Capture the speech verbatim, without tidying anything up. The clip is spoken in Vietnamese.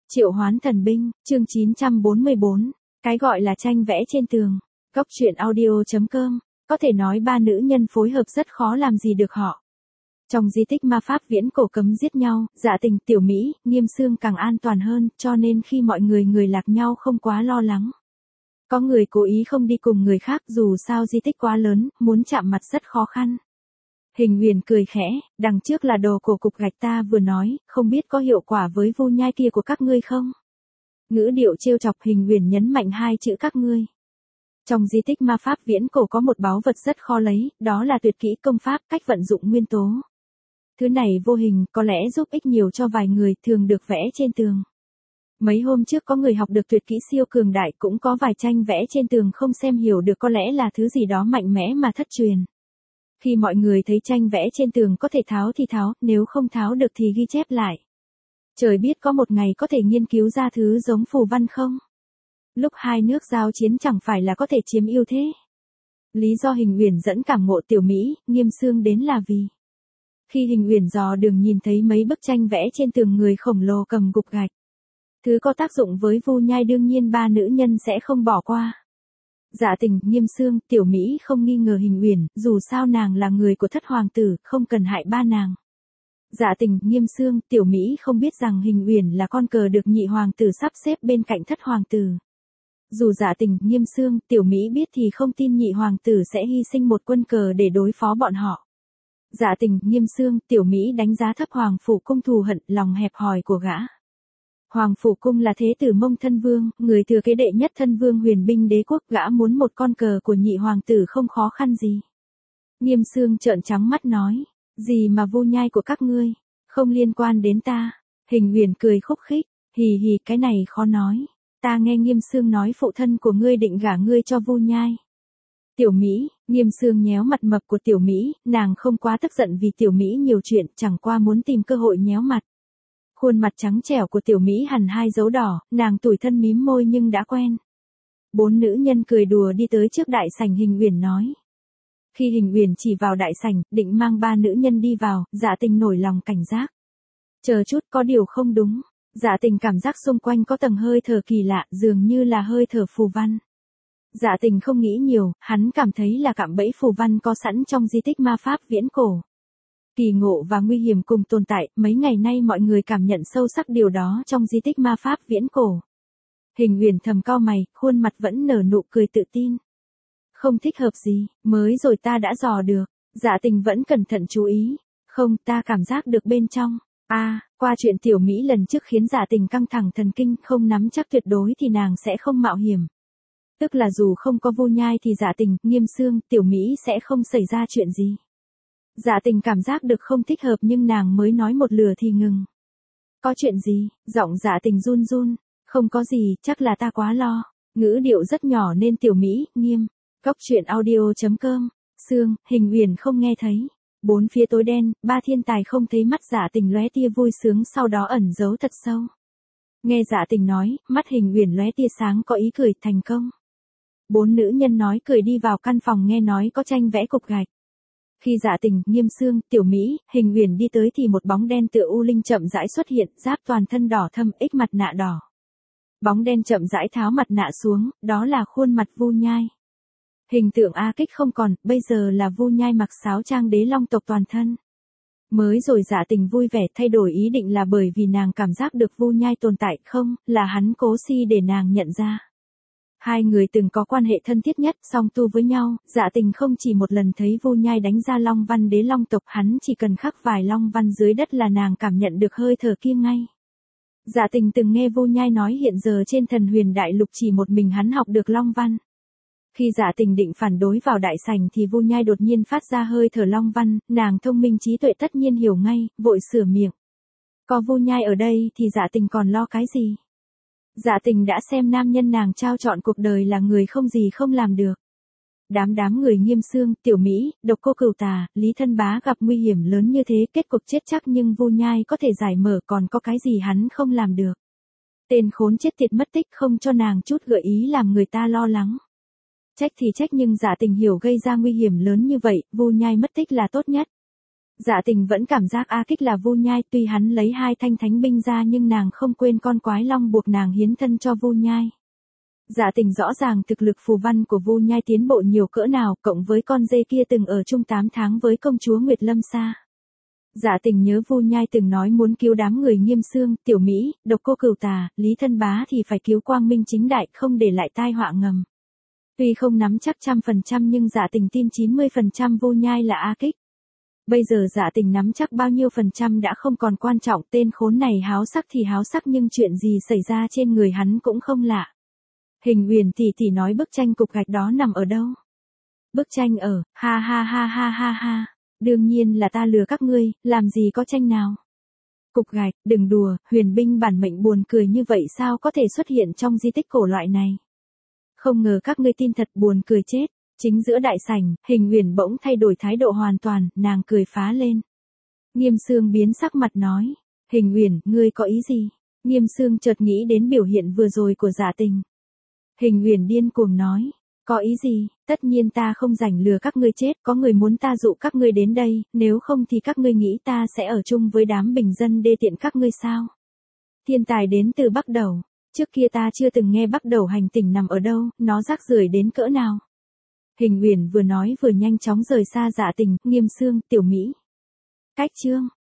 Triệu Hoán Thần Binh, chương chín trăm bốn mươi bốn. Cái gọi là tranh vẽ trên tường. Góc truyện audio chấm com. Có thể nói ba nữ nhân phối hợp rất khó làm gì được họ. Trong di tích ma pháp viễn cổ cấm giết nhau, Dạ Tình, Tiểu Mỹ, Nghiêm Xương càng an toàn hơn, cho nên khi mọi người người lạc nhau không quá lo lắng. Có người cố ý không đi cùng người khác dù sao di tích quá lớn, muốn chạm mặt rất khó khăn. Hình Huyền cười khẽ, đằng trước là đồ cổ cục gạch ta vừa nói, không biết có hiệu quả với vu nhai kia của các ngươi không? Ngữ điệu trêu chọc. Hình Huyền nhấn mạnh hai chữ các ngươi. Trong di tích ma pháp viễn cổ có một báu vật rất khó lấy, đó là tuyệt kỹ công pháp, cách vận dụng nguyên tố. Thứ này vô hình, có lẽ giúp ích nhiều cho vài người, thường được vẽ trên tường. Mấy hôm trước có người học được tuyệt kỹ siêu cường đại, cũng có vài tranh vẽ trên tường không xem hiểu được, có lẽ là thứ gì đó mạnh mẽ mà thất truyền. Khi mọi người thấy tranh vẽ trên tường có thể tháo thì tháo, nếu không tháo được thì ghi chép lại. Trời biết có một ngày có thể nghiên cứu ra thứ giống phù văn không? Lúc hai nước giao chiến chẳng phải là có thể chiếm ưu thế. Lý do Hình Huyền dẫn cảm ngộ Tiểu Mỹ, Nghiêm Xương đến là vì khi Hình Huyền dò đường nhìn thấy mấy bức tranh vẽ trên tường người khổng lồ cầm cục gạch. Thứ có tác dụng với vu nhai đương nhiên ba nữ nhân sẽ không bỏ qua. Dạ Tình, Nghiêm Xương, Tiểu Mỹ không nghi ngờ Hình Huyền, dù sao nàng là người của thất hoàng tử, không cần hại ba nàng. Dạ Tình, Nghiêm Xương, Tiểu Mỹ không biết rằng Hình Huyền là con cờ được nhị hoàng tử sắp xếp bên cạnh thất hoàng tử. Dù Dạ Tình, Nghiêm Xương, Tiểu Mỹ biết thì không tin nhị hoàng tử sẽ hy sinh một quân cờ để đối phó bọn họ. Dạ Tình, Nghiêm Xương, Tiểu Mỹ đánh giá thấp Hoàng Phủ Cung thù hận, lòng hẹp hòi của gã. Hoàng Phủ Cung là thế tử Mông Thân Vương, người thừa kế đệ nhất thân vương huyền binh đế quốc, gã muốn một con cờ của nhị hoàng tử không khó khăn gì. Nghiêm Xương trợn trắng mắt nói, gì mà vu nhai của các ngươi, không liên quan đến ta. Hình Huyền cười khúc khích, hì hì, cái này khó nói. Ta nghe Nghiêm Xương nói phụ thân của ngươi định gả ngươi cho vu nhai. Tiểu Mỹ, Nghiêm Xương nhéo mặt mập của Tiểu Mỹ, nàng không quá tức giận vì Tiểu Mỹ nhiều chuyện, chẳng qua muốn tìm cơ hội nhéo mặt. Khuôn mặt trắng trẻo của Tiểu Mỹ hằn hai dấu đỏ, nàng tủi thân mím môi nhưng đã quen. Bốn nữ nhân cười đùa đi tới trước đại sảnh. Hình Huyền nói. Khi Hình Huyền chỉ vào đại sảnh, định mang ba nữ nhân đi vào, Dạ Tình nổi lòng cảnh giác. Chờ chút, có điều không đúng. Dạ Tình cảm giác xung quanh có tầng hơi thở kỳ lạ, dường như là hơi thở phù văn. Dạ Tình không nghĩ nhiều, hắn cảm thấy là cạm bẫy phù văn có sẵn trong di tích ma pháp viễn cổ. Kỳ ngộ và nguy hiểm cùng tồn tại, mấy ngày nay mọi người cảm nhận sâu sắc điều đó trong di tích ma pháp viễn cổ. Hình Huyền thầm cau mày, khuôn mặt vẫn nở nụ cười tự tin. Không thích hợp gì, mới rồi ta đã dò được. Dạ Tình vẫn cẩn thận chú ý. Không, ta cảm giác được bên trong. A, à, qua chuyện Tiểu Mỹ lần trước khiến Dạ Tình căng thẳng thần kinh, không nắm chắc tuyệt đối thì nàng sẽ không mạo hiểm. Tức là dù không có vu nhai thì Dạ Tình, Nghiêm Xương, Tiểu Mỹ sẽ không xảy ra chuyện gì. Dạ Tình cảm giác được không thích hợp nhưng nàng mới nói một lửa thì ngừng. Có chuyện gì? Giọng Dạ Tình run run. Không có gì, chắc là ta quá lo. Ngữ điệu rất nhỏ nên Tiểu Mỹ, Nghiêm. Góc truyện audio chấm com. Xương, Hình Huyền không nghe thấy. Bốn phía tối đen, ba thiên tài không thấy mắt Dạ Tình lóe tia vui sướng sau đó ẩn giấu thật sâu. Nghe Dạ Tình nói, mắt Hình Huyền lóe tia sáng có ý cười, thành công. Bốn nữ nhân nói cười đi vào căn phòng nghe nói có tranh vẽ cục gạch. Khi Dạ Tình, Nghiêm Xương, Tiểu Mỹ, Hình Huyền đi tới thì một bóng đen tựa u linh chậm rãi xuất hiện, giáp toàn thân đỏ thâm, ích mặt nạ đỏ. Bóng đen chậm rãi tháo mặt nạ xuống, đó là khuôn mặt vu nhai. Hình tượng A Kích không còn, bây giờ là vu nhai mặc sáo trang đế long tộc toàn thân. Mới rồi Dạ Tình vui vẻ thay đổi ý định là bởi vì nàng cảm giác được vu nhai tồn tại, không, là hắn cố si để nàng nhận ra. Hai người từng có quan hệ thân thiết nhất, song tu với nhau, Dạ Tình không chỉ một lần thấy vu nhai đánh ra long văn đế long tộc, hắn chỉ cần khắc vài long văn dưới đất là nàng cảm nhận được hơi thở kia ngay. Dạ Tình từng nghe vu nhai nói hiện giờ trên Thần Huyền Đại Lục chỉ một mình hắn học được long văn. Khi Dạ Tình định phản đối vào đại sảnh thì vu nhai đột nhiên phát ra hơi thở long văn, nàng thông minh trí tuệ tất nhiên hiểu ngay, vội sửa miệng. Có vu nhai ở đây thì Dạ Tình còn lo cái gì? Dạ Tình đã xem nam nhân nàng trao chọn cuộc đời là người không gì không làm được. Đám đám người Nghiêm Xương, Tiểu Mỹ, Độc Cô Cửu Tà, Lý Thân Bá gặp nguy hiểm lớn như thế, kết cục chết chắc nhưng vu nhai có thể giải mở, còn có cái gì hắn không làm được. Tên khốn chết tiệt mất tích không cho nàng chút gợi ý làm người ta lo lắng. Trách thì trách nhưng Dạ Tình hiểu gây ra nguy hiểm lớn như vậy, vu nhai mất tích là tốt nhất. Dạ Tình vẫn cảm giác A Kích là Vu Nhai, tuy hắn lấy hai thanh thánh binh ra nhưng nàng không quên con quái long buộc nàng hiến thân cho Vu Nhai. Dạ Tình rõ ràng thực lực phù văn của Vu Nhai tiến bộ nhiều cỡ nào, cộng với con dê kia từng ở chung tám tháng với công chúa Nguyệt Lâm Sa. Dạ Tình nhớ Vu Nhai từng nói muốn cứu đám người Nghiêm Xương, Tiểu Mỹ, Độc Cô Cửu Tà, Lý Thân Bá thì phải cứu quang minh chính đại, không để lại tai họa ngầm. Tuy không nắm chắc trăm phần trăm nhưng Dạ Tình tin chín mươi phần trăm Vu Nhai là A Kích. Bây giờ Dạ Tình nắm chắc bao nhiêu phần trăm đã không còn quan trọng, tên khốn này háo sắc thì háo sắc nhưng chuyện gì xảy ra trên người hắn cũng không lạ. Hình Uyển tỷ tỷ nói bức tranh cục gạch đó nằm ở đâu? Bức tranh ở, ha ha ha ha ha ha. Đương nhiên là ta lừa các ngươi, làm gì có tranh nào. Cục gạch, đừng đùa, huyền binh bản mệnh buồn cười như vậy sao có thể xuất hiện trong di tích cổ loại này. Không ngờ các ngươi tin thật, buồn cười chết. Chính giữa đại sảnh, Hình Uyển bỗng thay đổi thái độ hoàn toàn, nàng cười phá lên. Nghiêm Xương biến sắc mặt nói, Hình Uyển, ngươi có ý gì? Nghiêm Xương chợt nghĩ đến biểu hiện vừa rồi của Dạ Tình. Hình Uyển điên cuồng nói, có ý gì, tất nhiên ta không rảnh lừa các ngươi chết, có người muốn ta dụ các ngươi đến đây, nếu không thì các ngươi nghĩ ta sẽ ở chung với đám bình dân đê tiện các ngươi sao? Thiên tài đến từ Bắc Đầu, trước kia ta chưa từng nghe Bắc Đầu hành tinh nằm ở đâu, nó rác rưởi đến cỡ nào. Hình Uyển vừa nói vừa nhanh chóng rời xa Dạ Tình, Nghiêm Xương, Tiểu Mỹ. Cách chương